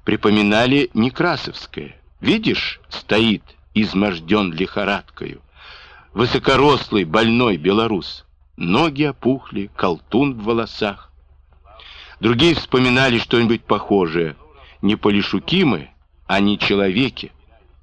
Припоминали Некрасовское. Видишь, стоит, изможден лихорадкою. Высокорослый, больной белорус. Ноги опухли, колтун в волосах. Другие вспоминали что-нибудь похожее. Не Полишуки мы, а не человеки.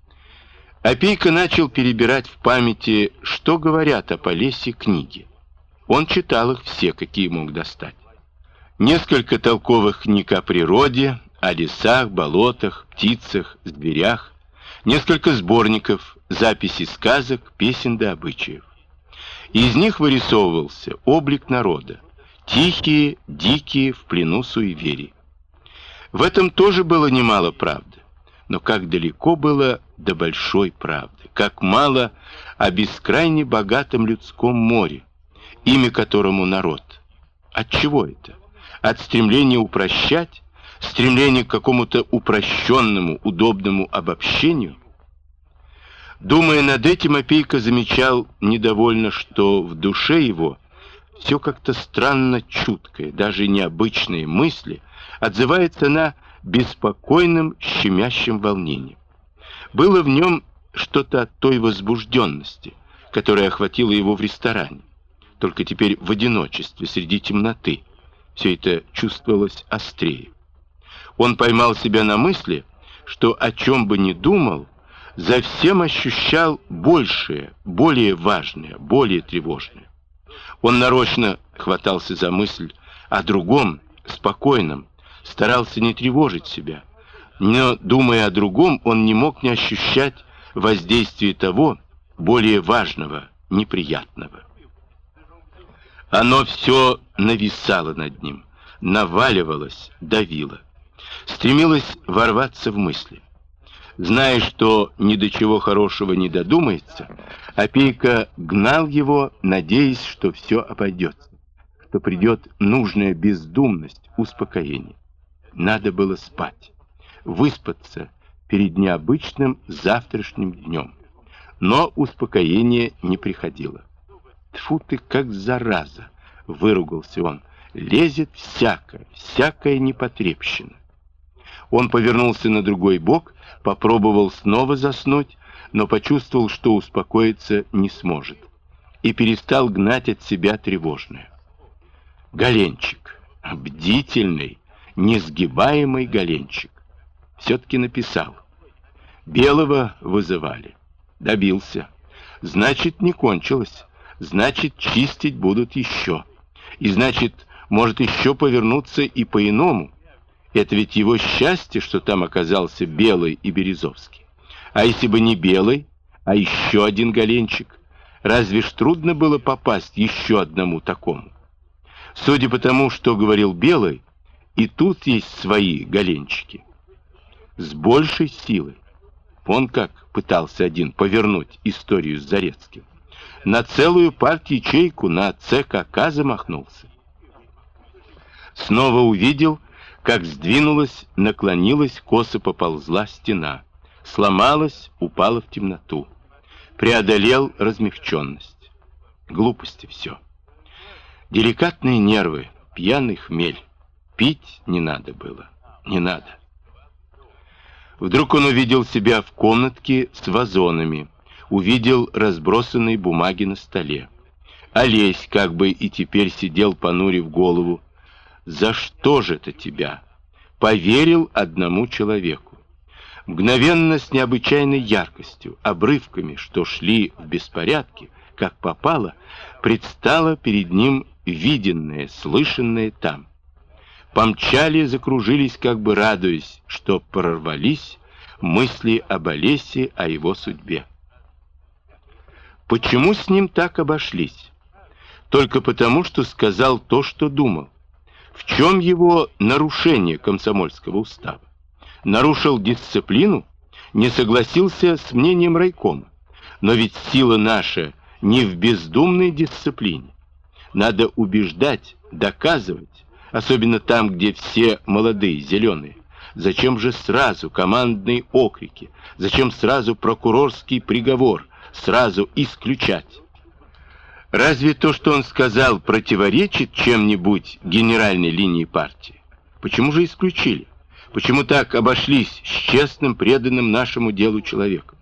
Опейка начал перебирать в памяти, что говорят о Полесье книги. Он читал их все, какие мог достать. Несколько толковых книг о природе, о лесах, болотах, птицах, зверях, несколько сборников, записей сказок, песен да обычаев. Из них вырисовывался облик народа, тихие, дикие, в плену суеверий. В этом тоже было немало правды, но как далеко было до большой правды, как мало о бескрайне богатом людском море, имя которому народ. От чего это? От стремления упрощать, стремления к какому-то упрощенному, удобному обобщению? Думая над этим, Опейка замечал недовольно, что в душе его все как-то странно чуткое, даже необычные мысли отзывается на беспокойным, щемящим волнением. Было в нем что-то от той возбужденности, которая охватила его в ресторане, только теперь в одиночестве, среди темноты. Все это чувствовалось острее. Он поймал себя на мысли, что о чем бы ни думал, за всем ощущал большее, более важное, более тревожное. Он нарочно хватался за мысль о другом, спокойном, старался не тревожить себя, но, думая о другом, он не мог не ощущать воздействие того, более важного, неприятного. Оно все нависало над ним, наваливалось, давило, стремилось ворваться в мысли. Зная, что ни до чего хорошего не додумается, Опейка гнал его, надеясь, что все обойдется, что придет нужная бездумность, успокоение. Надо было спать, выспаться перед необычным завтрашним днем. Но успокоение не приходило. «Тьфу ты, как зараза!» — выругался он. «Лезет всякая непотребщина». Он повернулся на другой бок, попробовал снова заснуть, но почувствовал, что успокоиться не сможет, и перестал гнать от себя тревожное. Голенчик, бдительный, несгибаемый Голенчик, все-таки написал. Белого вызывали. Добился. Значит, не кончилось. Значит, чистить будут еще. И значит, может еще повернуться и по-иному. Это ведь его счастье, что там оказался Белый и Березовский. А если бы не Белый, а еще один Голенчик, разве ж трудно было попасть еще одному такому? Судя по тому, что говорил Белый, и тут есть свои Голенчики. С большей силой. Он как пытался один повернуть историю с Зарецким. На целую парт-ячейку, на ЦКК замахнулся. Снова увидел, как сдвинулась, наклонилась, косо поползла стена. Сломалась, упала в темноту. Преодолел размягченность. Глупости все. Деликатные нервы, пьяный хмель. Пить не надо было. Не надо. Вдруг он увидел себя в комнатке с вазонами. Увидел разбросанные бумаги на столе. Олесь как бы и теперь сидел, понурив голову. «За что же это тебя?» Поверил одному человеку. Мгновенно, с необычайной яркостью, обрывками, что шли в беспорядке, как попало, предстало перед ним виденное, слышанное там. Помчали, закружились, как бы радуясь, что прорвались мысли об Олесе, о его судьбе. Почему с ним так обошлись? Только потому, что сказал то, что думал. В чем его нарушение комсомольского устава? Нарушил дисциплину? Не согласился с мнением райкома. Но ведь сила наша не в бездумной дисциплине. Надо убеждать, доказывать, особенно там, где все молодые, зеленые. Зачем же сразу командные окрики? Зачем сразу прокурорский приговор? Сразу исключать? Разве то, что он сказал, противоречит чем-нибудь генеральной линии партии? Почему же исключили? Почему так обошлись с честным, преданным нашему делу человеком?